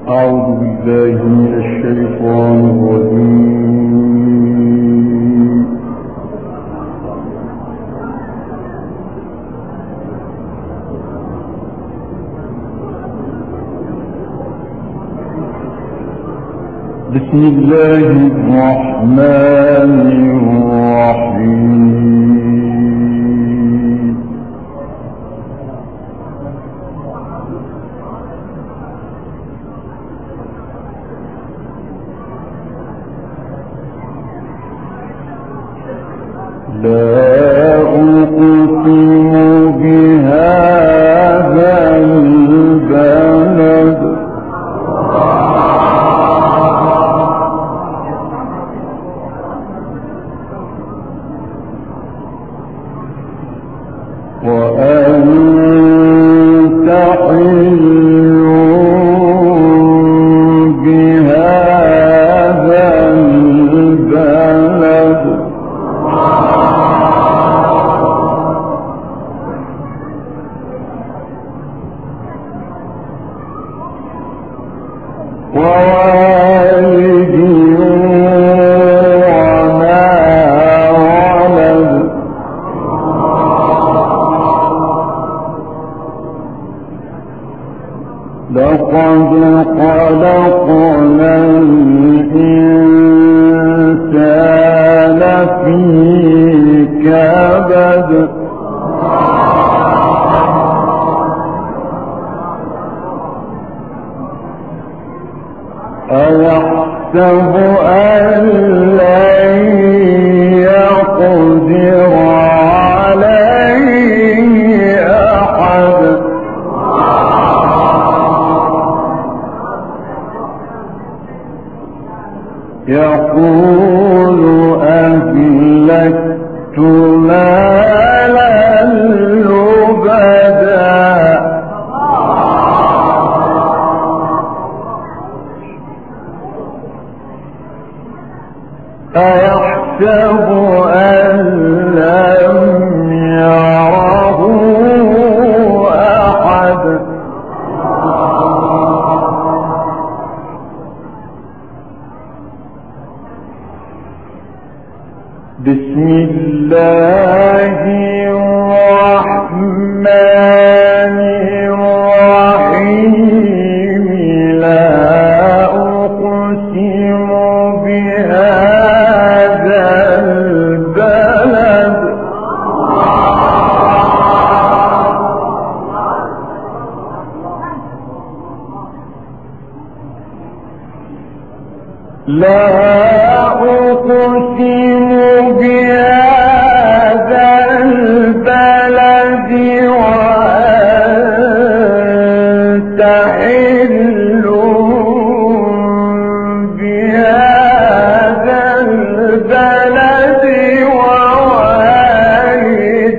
أعوذ بالله من الشيطان الرجيم. بسم الله الرحمن الرحيم. لا أقسم بهذا البلد وأنت حل بهذا البلد ووالد وما ولد لقد خلقنا الإنسان في كبد أيحسب أن لن يقدر عليه أحد يقول أهلكت مالا لبدا أيحسب أن لم يره أحد بسم الله الرحمن الرحيم. لا أقسم بهذا البلد لا أقسم بهذا البلد وأنت حل بهذا البلد ووالد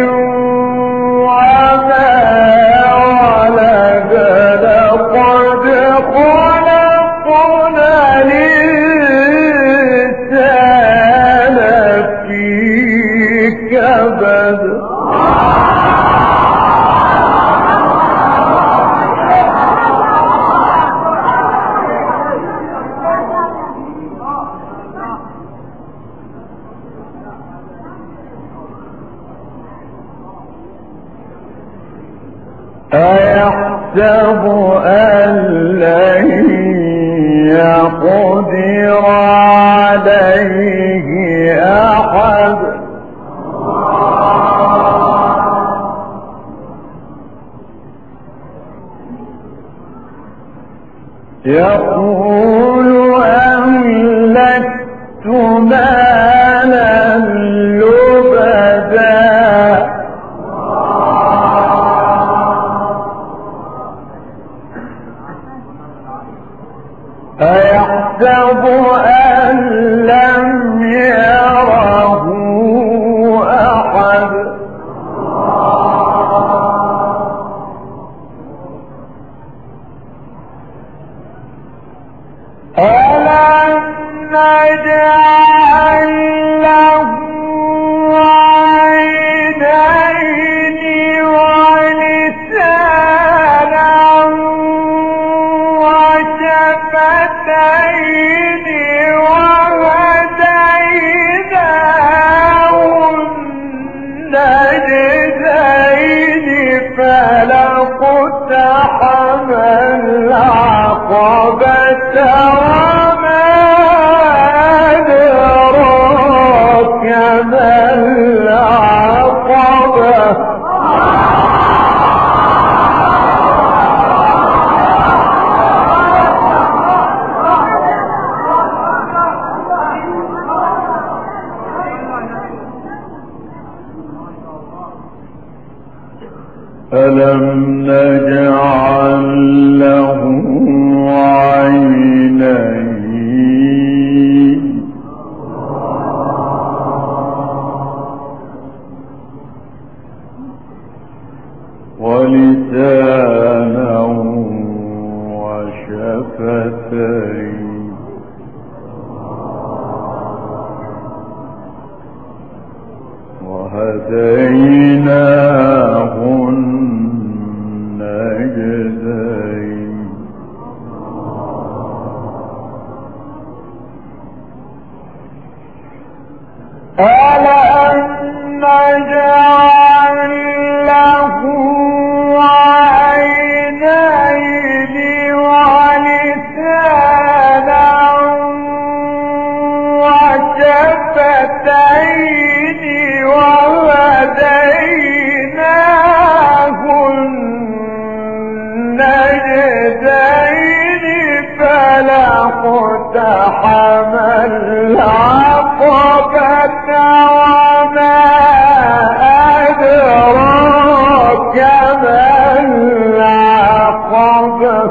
وما ولد لقد خلقنا الإنسان في كبد أيحسب أن لن يقدر عليه أحد يقول أهلكت مالا لبدا أيحسب أن لم يره أحد ألم نجعل له عينين ولسانا وشفتين العقبة وما أدراك ما العقبة ألم نجعل له عينين ولسانا وشفتين وهديناه النجدين ألم نجعل له عينين ولسانا وشفتين وهديناه النجدين فلا اقتحم العقبة وما أدراك ما العقبة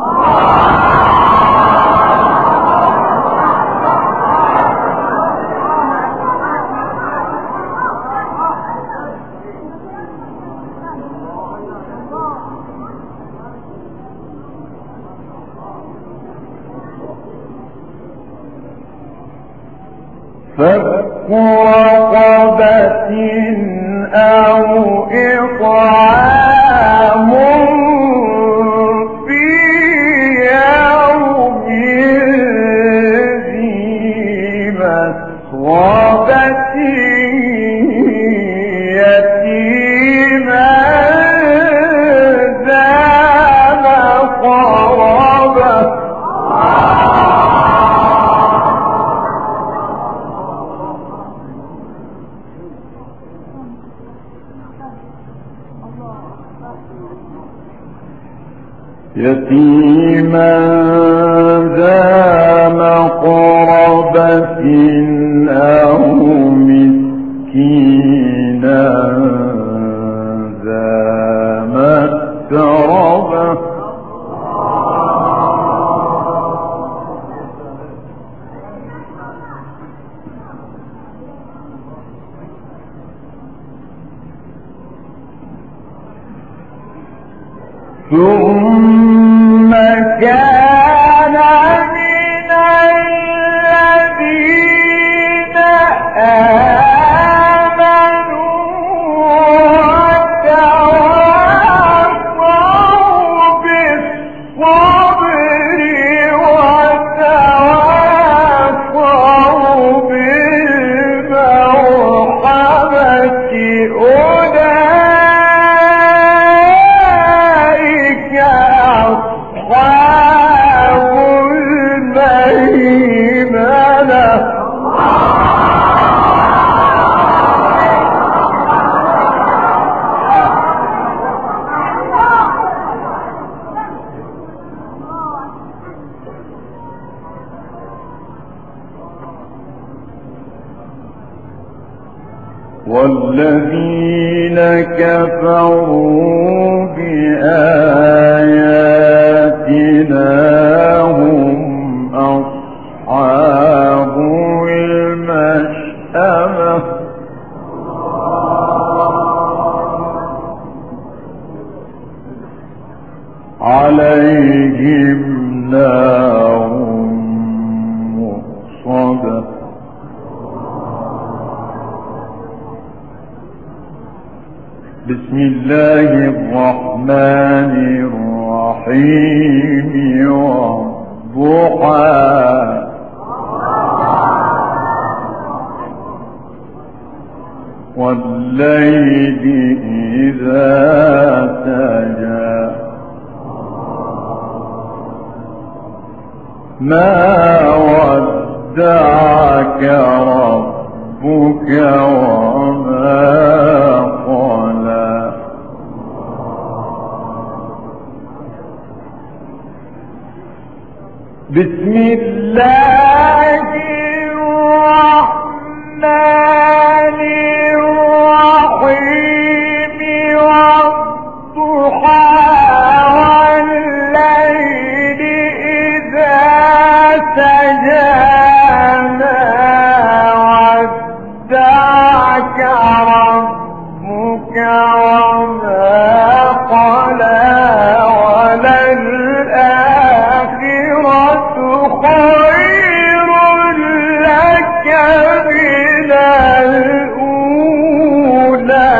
فك رقبة أو إطعام في يوم ذي مسغبة يتيما ذا مقربة يتيما ذا مقربة أو مسكينا ذا متربة ثم كان من الذين آمنوا وتواصوا بالصبر وتواصوا بالمرحمة أولئك أصحاب الميمنة والذين كفروا بآياتنا هم أصحاب المشأمة عليهم نار مؤصدة بسم الله الرحمن الرحيم والضحى والليل إذا سجى ما ودعك ربك وما قلى بسم الله الرحمن الرحيم والضحى والليل إذا سجى ما ودعك ربك وما قلى وللآخرة خير لك من الأولى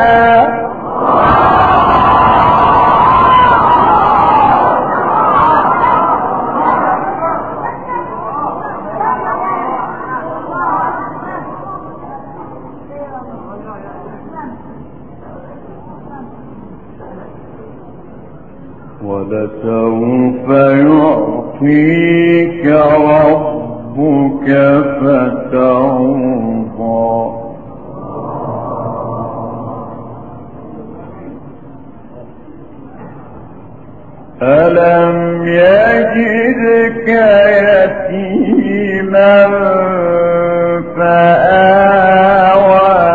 ولسوف يعطيك ربك فترضى ألم يجدك يتيما فآوى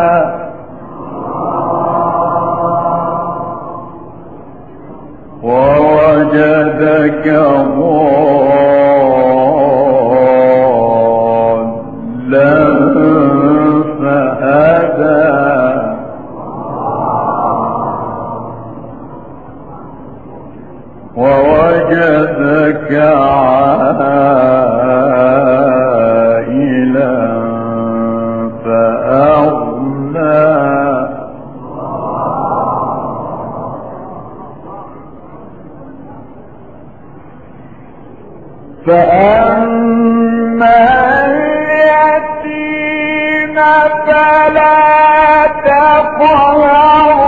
ووجدك ضالا فهدى ووجدك عائلا فأغنى فأما اليتيم فلا تقهر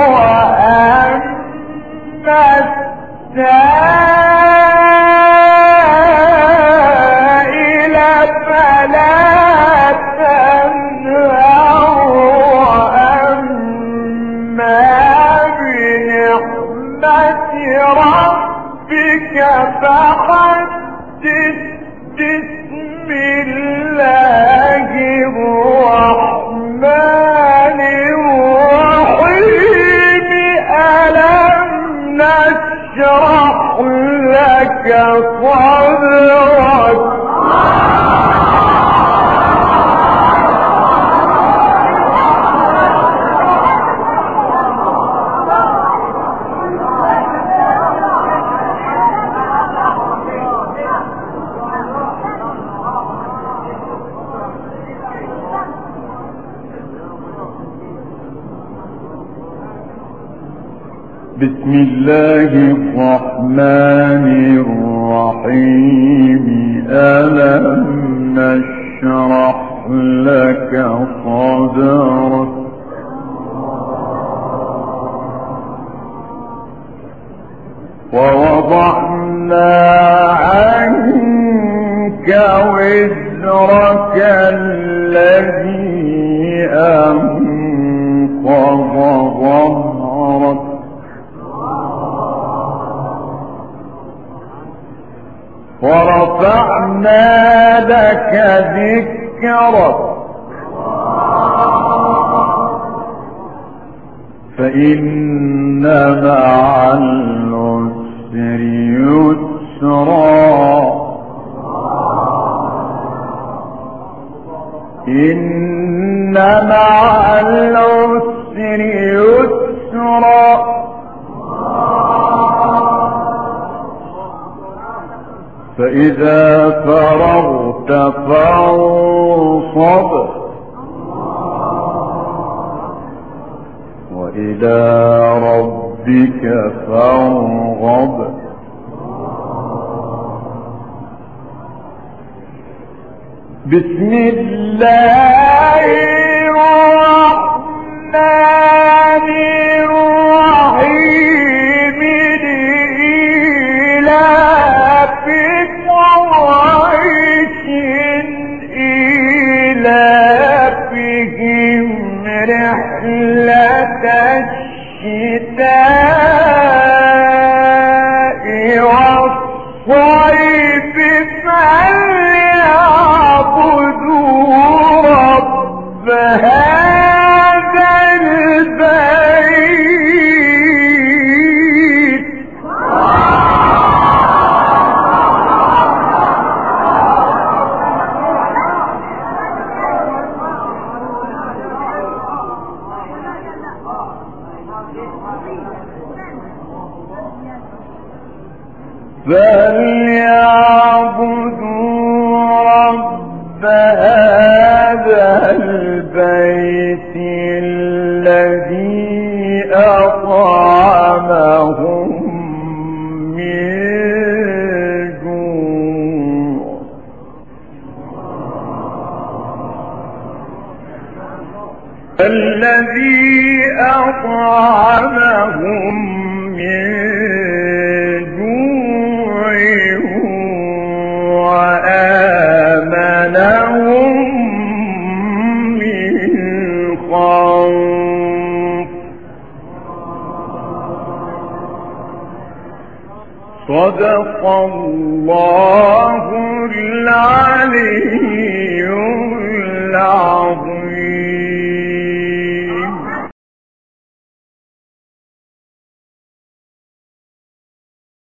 وأما السائل فلا تنهر وأما بنعمة ربك فحدث بسم الله الرحمن الرحيم ألم نشرح لك صدرك بسم الله الرحمن الرحيم ألم نشرح لك صدرك ووضعنا عنك وزرك الذي أنقض ظهرك ورفعنا لك ذكرك فإن مع العسر يسرا إن مع العسر يسرا فإذا فرغت فانصب وإلى ربك فارغب بسم الله الرحمن الرحيم لإيلاف قريش أطعمهم من جوع وآمنهم من خوف. صدق الله العلي العظيم.